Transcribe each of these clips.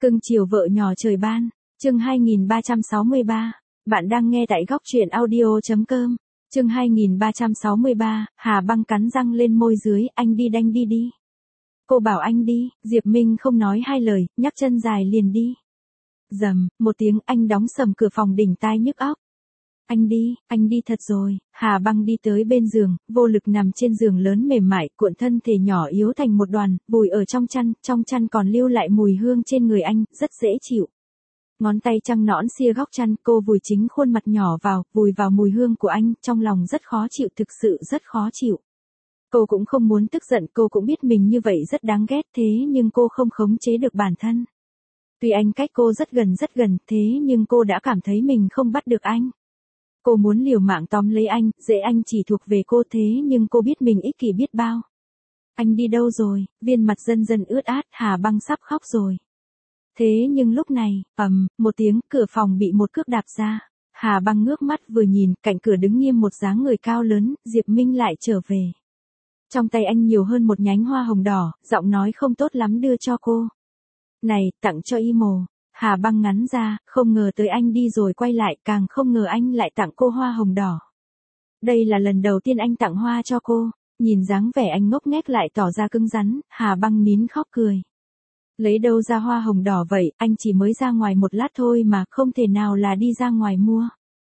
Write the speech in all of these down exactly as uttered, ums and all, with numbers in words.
Cưng chiều vợ nhỏ trời ban, chương hai nghìn ba trăm sáu mươi ba. Bạn đang nghe tại góc truyện audio chấm com. Chương hai nghìn ba trăm sáu mươi ba, Hà Băng cắn răng lên môi dưới, anh đi đanh đi đi. Cô bảo anh đi, Diệp Minh không nói hai lời, nhấc chân dài liền đi. Rầm, một tiếng anh đóng sầm cửa phòng đỉnh tai nhức óc. Anh đi, anh đi thật rồi. Hà Băng đi tới bên giường, vô lực nằm trên giường lớn mềm mại, cuộn thân thể nhỏ yếu thành một đoàn, vùi ở trong chăn, trong chăn còn lưu lại mùi hương trên người anh, rất dễ chịu. Ngón tay trắng nõn xia góc chăn, cô vùi chính khuôn mặt nhỏ vào, vùi vào mùi hương của anh, trong lòng rất khó chịu, thực sự rất khó chịu. Cô cũng không muốn tức giận, cô cũng biết mình như vậy rất đáng ghét, thế nhưng cô không khống chế được bản thân. Tuy anh cách cô rất gần rất gần, thế nhưng cô đã cảm thấy mình không bắt được anh. Cô muốn liều mạng tóm lấy anh, dễ anh chỉ thuộc về cô, thế nhưng cô biết mình ích kỷ biết bao. Anh đi đâu rồi? Viên mặt dần dần ướt át, Hà Băng sắp khóc rồi. Thế nhưng lúc này, ầm, một tiếng, cửa phòng bị một cước đạp ra. Hà Băng ngước mắt vừa nhìn, cạnh cửa đứng nghiêm một dáng người cao lớn, Diệp Minh lại trở về. Trong tay anh nhiều hơn một nhánh hoa hồng đỏ, giọng nói không tốt lắm đưa cho cô. Này, tặng cho Y Mồ. Hà Băng ngắn ra, không ngờ tới anh đi rồi quay lại, càng không ngờ anh lại tặng cô hoa hồng đỏ. Đây là lần đầu tiên anh tặng hoa cho cô, nhìn dáng vẻ anh ngốc nghếch lại tỏ ra cứng rắn, Hà Băng nín khóc cười. Lấy đâu ra hoa hồng đỏ vậy, anh chỉ mới ra ngoài một lát thôi mà, không thể nào là đi ra ngoài mua.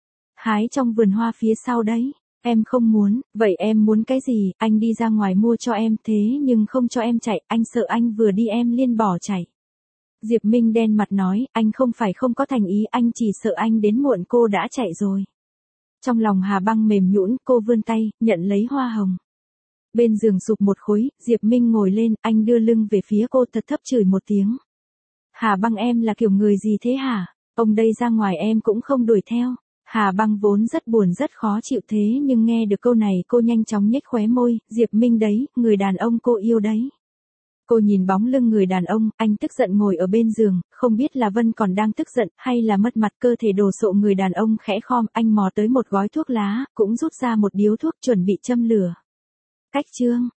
Hái trong vườn hoa phía sau đấy, em không muốn, vậy em muốn cái gì, anh đi ra ngoài mua cho em, thế nhưng không cho em chạy, anh sợ anh vừa đi em liên bỏ chạy. Diệp Minh đen mặt nói, anh không phải không có thành ý, anh chỉ sợ anh đến muộn cô đã chạy rồi. Trong lòng Hà Băng mềm nhũn, cô vươn tay, nhận lấy hoa hồng. Bên giường sụp một khối, Diệp Minh ngồi lên, anh đưa lưng về phía cô thật thấp chửi một tiếng. Hà Băng em là kiểu người gì thế hả? Ông đây ra ngoài em cũng không đuổi theo. Hà Băng vốn rất buồn rất khó chịu, thế nhưng nghe được câu này cô nhanh chóng nhếch khóe môi, Diệp Minh đấy, người đàn ông cô yêu đấy. Cô nhìn bóng lưng người đàn ông, anh tức giận ngồi ở bên giường, không biết là Vân còn đang tức giận, hay là mất mặt, cơ thể đồ sộ người đàn ông khẽ khom, anh mò tới một gói thuốc lá, cũng rút ra một điếu thuốc chuẩn bị châm lửa. Cách chương,